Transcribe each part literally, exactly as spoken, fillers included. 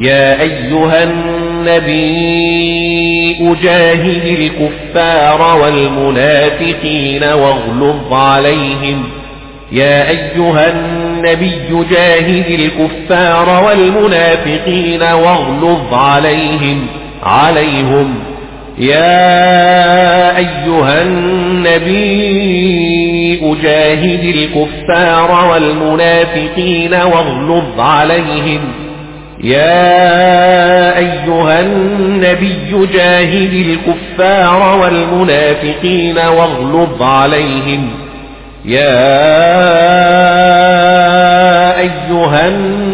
يا أيها النبي جاهد الكفار والمنافقين واغلظ عليهم يا أيها النبي جاهد الكفار والمنافقين واغلظ عليهم عليهم يا أيها النبي جاهد الكفار والمنافقين واغلظ عليهم يا أيها النبي جاهد الكفار والمنافقين واغلظ عليهم يا أيها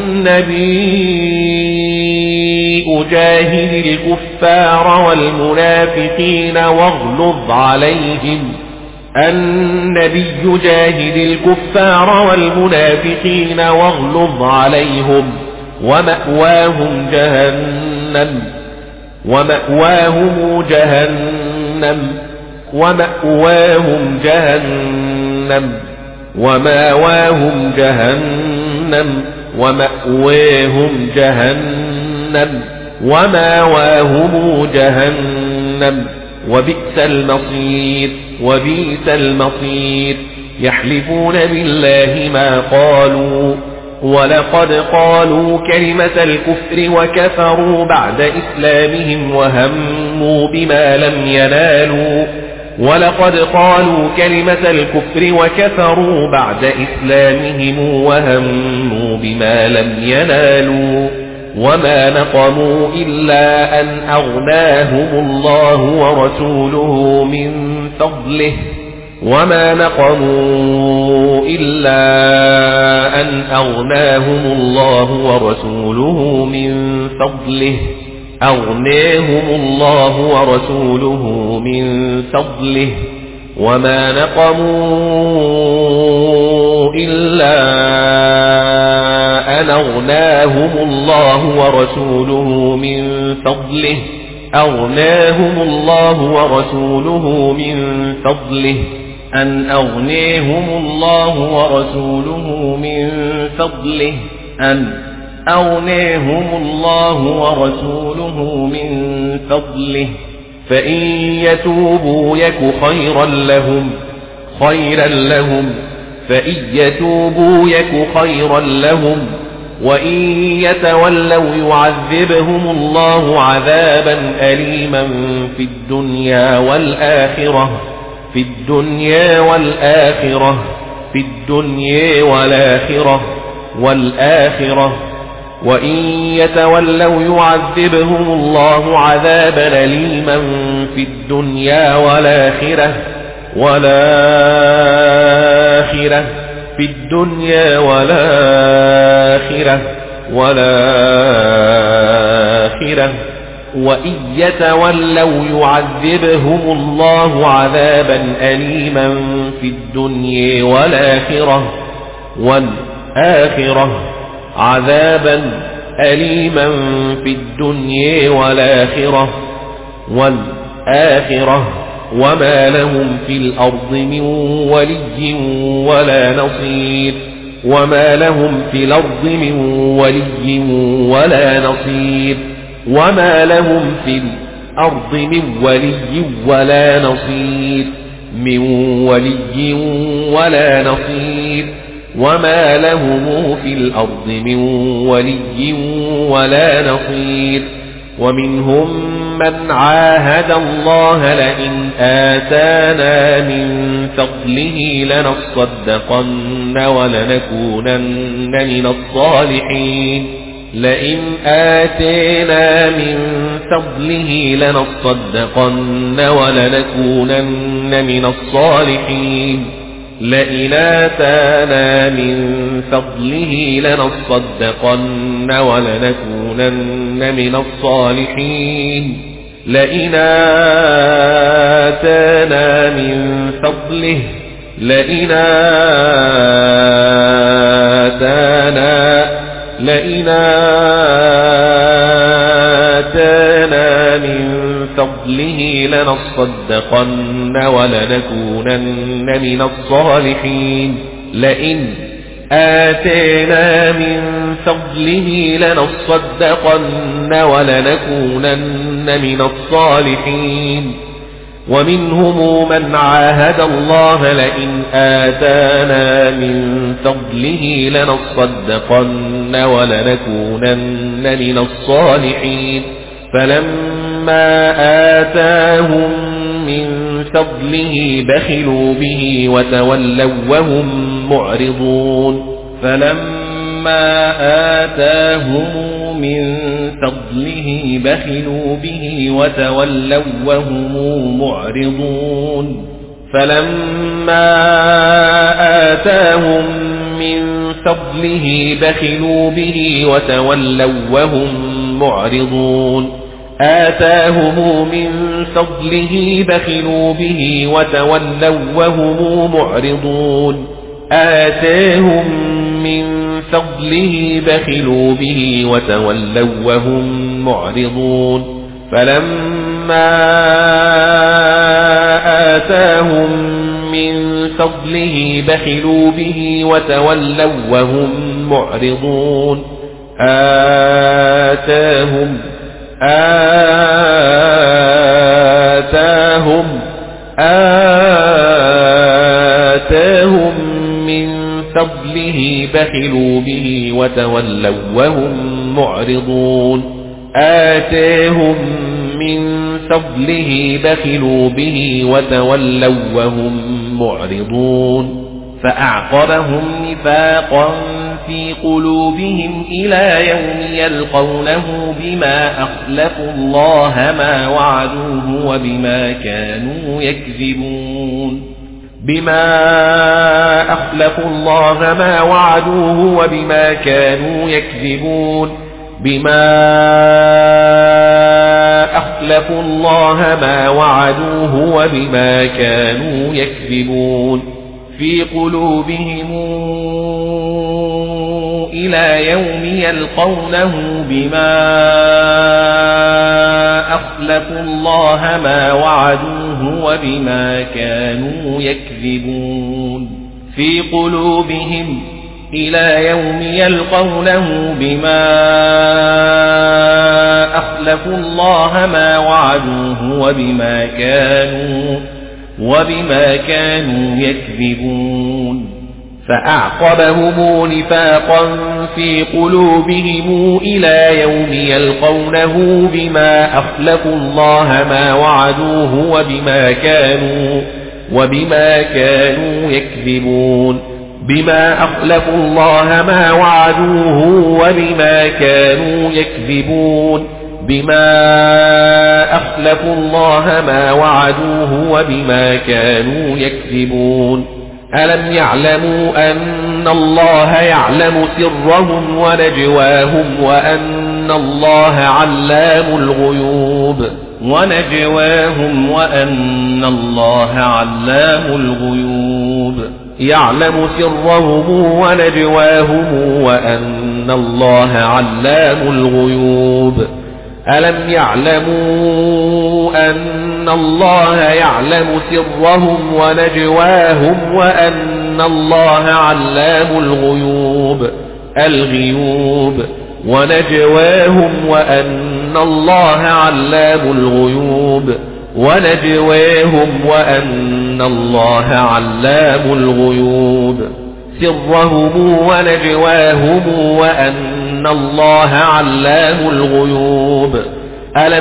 النبي جاهد الكفار والمنافقين واغلظ عليهم النبي جاهد الكفار والمنافقين واغلظ عليهم ومأواهم جهنم ومأواهم جهنم ومأواهم جهنم ومأواهم جهنم ومأواهم جهنم ومأواهم جهنم وبئس المصير وبئس المصير يحلفون بالله ما قالوا ولقد قالوا كلمة الكفر وكفروا بعد إسلامهم وهموا بما لم ينالوا ولقد قالوا كلمة الكفر وكفروا بعد إسلامهم وهموا بما لم ينالوا وما نقموا إلا أن أغناهم الله ورسوله من فضله وما نقموا إلا أن أغناهم الله ورسوله من فضله أغناهم الله ورسوله من فضله وما نقموا إلا أن أغناهم الله ورسوله من فضله أغناهم الله ورسوله من فضله أن أغنيهم الله ورسوله من فضله أن أغنيهم الله ورسوله من فضله فإن يتوبوا يك خيرا لهم خيرا لهم فإن يتوبوا يك خيرا لهم وإن يتولوا يعذبهم الله عذابا أليما في الدنيا والآخرة في الدنيا والآخرة في الدنيا والآخرة والآخرة وإن يتولوا يعذبهم الله عذابا أليما في الدنيا والآخرة والآخرة في الدنيا والآخرة والآخرة وإن يتولوا يعذبهم الله عذابا أليما في الدنيا والآخرة والآخرة عذابا أليما في الدنيا والآخرة والآخرة وما لهم في الأرض من ولي ولا نصير وما لهم في الأرض من ولي ولا نصير وما لهم في الأرض من ولي ولا نصير من ولي ولا نصير وما لهم في الأرض من ولي ولا نصير ومنهم من عاهد الله لئن آتانا من فضله لنصدقن ولنكونن من الصالحين لئن آتينا من فضله لنصدقن ولنكونن من الصالحين لئن آتانا من فضله لنصدقن ولنكونن من الصالحين لئن آتانا من فضله لئن آتانا لئن آتانا من فضله لنصدقن ولنكونن من الصالحين لئن آتينا من فضله لنصدقن ولنكونن من الصالحين ومنهم من عاهد الله لئن آتانا من فضله لنصدقن ولنكونن من الصالحين فلما آتاهم من فضله بخلوا به وتولوا وهم معرضون فلما آتاهم من فضله بخلوا به وتولوا وهم معرضون فلما آتاهم من فضله بخلوا به وتولوا وهم معرضون آتاهم من فضله بخلوا به وتولوا وهم معرضون آتاهم من فضله بخلوا به وتولوا وهم معرضون فلما آتاهم من فضله بخلوا به وتولوا وهم معرضون آتاهم آتاهم آتاهم من فضله بخلوا به وتولوا وهم معرضون آتاهم من فضله بخلوا به وتولوا وهم معرضون فأعقبهم نفاقا في قلوبهم إلى يوم يلقونه بما أخلفوا الله ما وعدوه وبما كانوا يكذبون بما أخلفوا الله ما وعدوه وبما كانوا يكذبون بما أخلفوا الله ما وعدوه وبما كانوا يكذبون في قلوبهم إلى يوم يلقونه بما أخلفوا الله ما وعدوه وبما كانوا يكذبون في قلوبهم إلى يوم يلقونه بما أخلفوا الله ما وعدوه وبما كانوا وبما كانوا يكذبون فأعقبهم نفاقا في قلوبهم إلى يوم يلقونه بما أخلفوا الله ما وعدوه وبما كانوا وبما كانوا يكذبون بما أخلفوا الله ما وعدوه وبما كانوا يكذبون بما أخلفوا الله ما وعدوه وبما كانوا يكذبون ألم يعلموا أن الله يعلم سرهم ونجواهم وأن الله علام الغيوب ونجواهم وأن الله علام الغيوب يعلم سرهم ونجواهم وأن الله علام الغيوب ألم يعلموا أن الله يعلم سرهم ونجواهم وأن الله علام الغيوب الغيوب ونجواهم وأن الله علام الغيوب ونجواهم وأن الله علام الغيوب سرهم ونجواهم وأن الله علام الغيوب ألم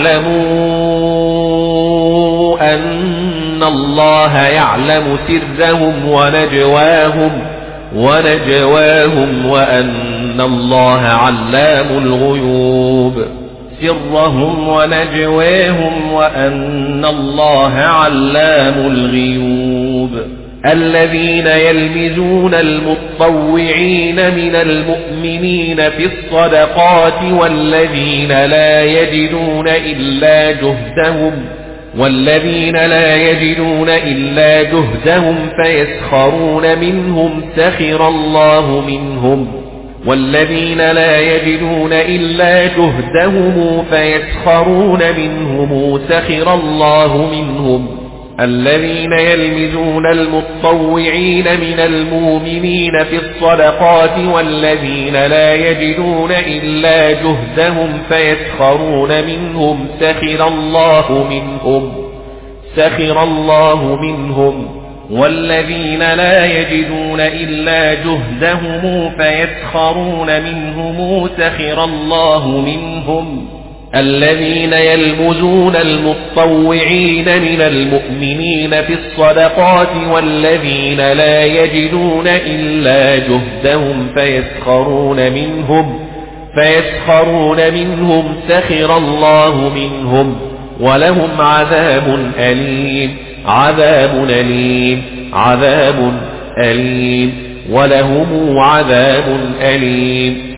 يعلموا أن الله يعلم سرهم ونجواهم ونجواهم وأن الله علام الغيوب سرهم ونجواهم وأن الله علام الغيوب الذين يلمزون المتطوعين من المؤمنين في الصدقات والذين لا يجدون إلا جهدهم والذين لا يجدون إلا جهدهم فيسخرون منهم سخر الله منهم والذين لا يجدون إلا جهدهم فيسخرون منهم سخر الله منهم الذين يلمزون المتطوعين من المؤمنين في الصدقات والذين لا يجدون إلا جهدهم فيسخرون منهم سخر الله منهم سخر الله منهم والذين لا يجدون إلا جهدهم فيسخرون منهم سخر الله منهم الذين يلمزون المتطوعين من المؤمنين في الصدقات والذين لا يجدون إلا جهدهم فيسخرون منهم فيسخرون منهم سخر الله منهم ولهم عذاب أليم عذاب أليم عذاب أليم ولهم عذاب أليم